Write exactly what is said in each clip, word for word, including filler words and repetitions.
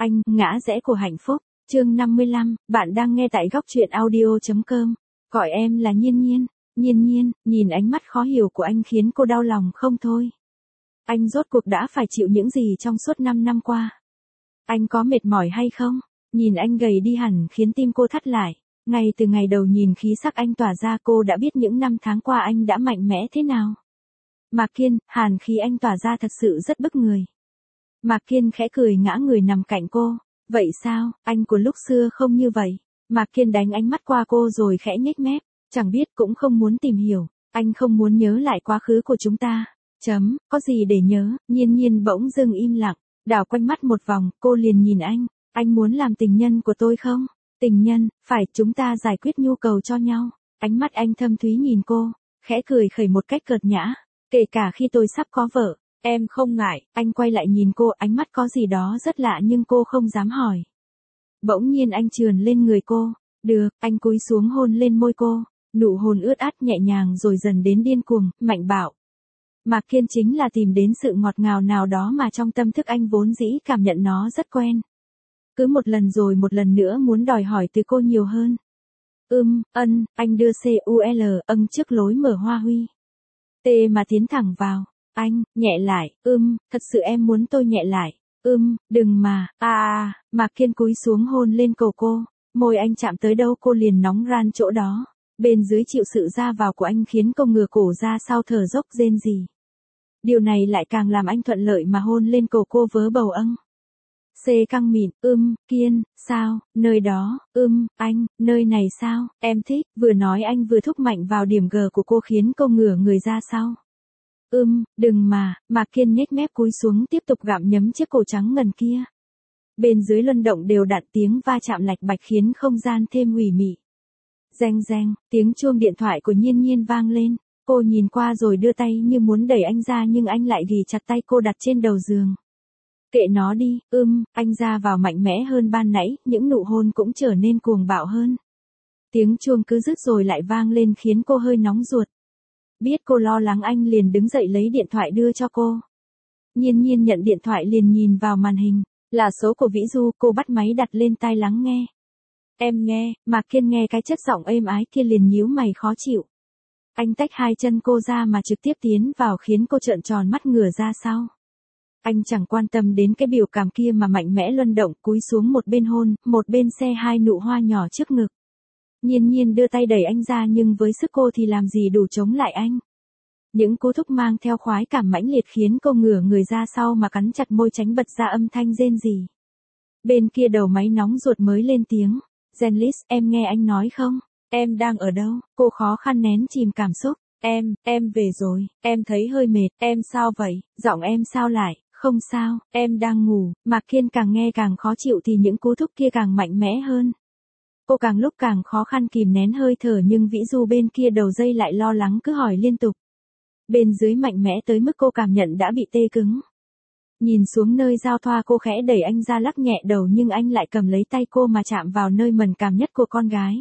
Anh, ngã rẽ của hạnh phúc. Chương năm mươi lăm, bạn đang nghe tại góc truyện audio chấm com. Gọi em là Nhiên Nhiên. Nhiên Nhiên, nhìn ánh mắt khó hiểu của anh khiến cô đau lòng không thôi. Anh rốt cuộc đã phải chịu những gì trong suốt năm năm qua? Anh có mệt mỏi hay không? Nhìn anh gầy đi hẳn khiến tim cô thắt lại. Ngay từ ngày đầu nhìn khí sắc anh tỏa ra cô đã biết những năm tháng qua anh đã mạnh mẽ thế nào. Mạc Kiên, hàn khí anh tỏa ra thật sự rất bức người. Mạc Kiên khẽ cười ngã người nằm cạnh cô. Vậy sao, anh của lúc xưa không như vậy? Mạc Kiên đánh ánh mắt qua cô rồi khẽ nhếch mép. Chẳng biết cũng không muốn tìm hiểu. Anh không muốn nhớ lại quá khứ của chúng ta. Chấm, có gì để nhớ? Nhiên Nhiên bỗng dưng im lặng. Đảo quanh mắt một vòng, cô liền nhìn anh. Anh muốn làm tình nhân của tôi không? Tình nhân, phải, chúng ta giải quyết nhu cầu cho nhau. Ánh mắt anh thâm thúy nhìn cô, khẽ cười khẩy một cách cợt nhã. Kể cả khi tôi sắp có vợ, em không ngại. Anh quay lại nhìn cô, ánh mắt có gì đó rất lạ nhưng cô không dám hỏi. Bỗng nhiên anh trườn lên người cô. Được, anh cúi xuống hôn lên môi cô. Nụ hôn ướt át nhẹ nhàng rồi dần đến điên cuồng, mạnh bạo. Mạc Kiên chính là tìm đến sự ngọt ngào nào đó mà trong tâm thức anh vốn dĩ cảm nhận nó rất quen. Cứ một lần rồi một lần nữa muốn đòi hỏi từ cô nhiều hơn. Ưm, ân, anh đưa xê u lờ âng trước lối mở hoa huy. T mà tiến thẳng vào. Anh, nhẹ lại, ưm, thật sự em muốn tôi nhẹ lại. Ưm, đừng mà, à à, Mạc Kiên cúi xuống hôn lên cổ cô. Môi anh chạm tới đâu cô liền nóng ran chỗ đó. Bên dưới chịu sự ra vào của anh khiến cô ngửa cổ ra sau thở dốc rên rỉ. Điều này lại càng làm anh thuận lợi mà hôn lên cổ cô vớ bầu âng. C căng mịn, ưm, Kiên, sao, nơi đó, ưm, anh, nơi này sao, em thích, vừa nói anh vừa thúc mạnh vào điểm G của cô khiến cô ngửa người ra sau. Ưm, đừng mà, Mạc Kiên nhếch mép cúi xuống tiếp tục gặm nhấm chiếc cổ trắng ngần kia. Bên dưới luân động đều đặn tiếng va chạm lạch bạch khiến không gian thêm ủy mị. Reng reng, tiếng chuông điện thoại của Nhiên Nhiên vang lên. Cô nhìn qua rồi đưa tay như muốn đẩy anh ra nhưng anh lại ghì chặt tay cô đặt trên đầu giường. Kệ nó đi, ưm, anh ra vào mạnh mẽ hơn ban nãy, những nụ hôn cũng trở nên cuồng bạo hơn. Tiếng chuông cứ dứt rồi lại vang lên khiến cô hơi nóng ruột. Biết cô lo lắng anh liền đứng dậy lấy điện thoại đưa cho cô. Nhiên Nhiên nhận điện thoại liền nhìn vào màn hình. Là số của Vĩ Du, cô bắt máy đặt lên tai lắng nghe. Em nghe, Mạc Kiên nghe cái chất giọng êm ái kia liền nhíu mày khó chịu. Anh tách hai chân cô ra mà trực tiếp tiến vào khiến cô trợn tròn mắt ngửa ra sau. Anh chẳng quan tâm đến cái biểu cảm kia mà mạnh mẽ luân động cúi xuống một bên hôn, một bên xe hai nụ hoa nhỏ trước ngực. Nhiên Nhiên đưa tay đẩy anh ra nhưng với sức cô thì làm gì đủ chống lại anh. Những cú thúc mang theo khoái cảm mãnh liệt khiến cô ngửa người ra sau mà cắn chặt môi tránh bật ra âm thanh rên rỉ. Bên kia đầu máy nóng ruột mới lên tiếng. Zenlis, em nghe anh nói không? Em đang ở đâu? Cô khó khăn nén chìm cảm xúc. Em, em về rồi, em thấy hơi mệt, em sao vậy? Giọng em sao lại? Không sao, em đang ngủ. Mạc Kiên càng nghe càng khó chịu thì những cú thúc kia càng mạnh mẽ hơn. Cô càng lúc càng khó khăn kìm nén hơi thở nhưng Vĩ Du bên kia đầu dây lại lo lắng cứ hỏi liên tục. Bên dưới mạnh mẽ tới mức cô cảm nhận đã bị tê cứng. Nhìn xuống nơi giao thoa cô khẽ đẩy anh ra lắc nhẹ đầu nhưng anh lại cầm lấy tay cô mà chạm vào nơi mẫn cảm nhất của con gái.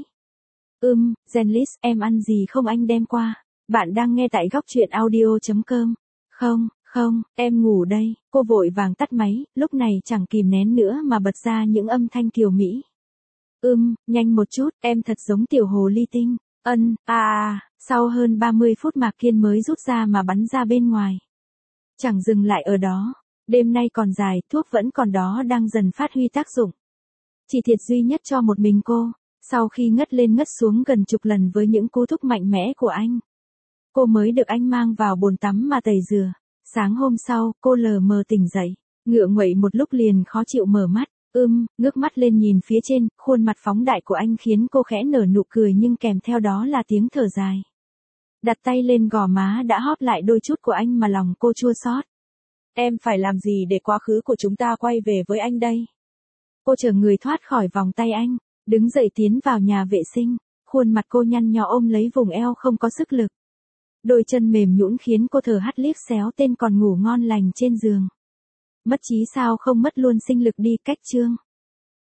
Ưm, Zenlis, em ăn gì không anh đem qua? Bạn đang nghe tại góc truyện audio chấm com. Không, không, em ngủ đây. Cô vội vàng tắt máy, lúc này chẳng kìm nén nữa mà bật ra những âm thanh kiều mỹ. Ưm, nhanh một chút, em thật giống tiểu hồ ly tinh. Ân, à à, sau hơn ba mươi phút Mạc Kiên mới rút ra mà bắn ra bên ngoài. Chẳng dừng lại ở đó. Đêm nay còn dài, thuốc vẫn còn đó đang dần phát huy tác dụng. Chỉ thiệt duy nhất cho một mình cô. Sau khi ngất lên ngất xuống gần chục lần với những cú thúc mạnh mẽ của anh. Cô mới được anh mang vào bồn tắm mà tẩy rửa. Sáng hôm sau, cô lờ mờ tỉnh dậy. Ngựa nguậy một lúc liền khó chịu mở mắt. Ưm, ngước mắt lên nhìn phía trên, khuôn mặt phóng đại của anh khiến cô khẽ nở nụ cười nhưng kèm theo đó là tiếng thở dài. Đặt tay lên gò má đã hóp lại đôi chút của anh mà lòng cô chua xót. Em phải làm gì để quá khứ của chúng ta quay về với anh đây? Cô chờ người thoát khỏi vòng tay anh, đứng dậy tiến vào nhà vệ sinh, khuôn mặt cô nhăn nhó ôm lấy vùng eo không có sức lực. Đôi chân mềm nhũn khiến cô thở hắt liếc xéo tên còn ngủ ngon lành trên giường. Mất trí sao không mất luôn sinh lực đi cách chương.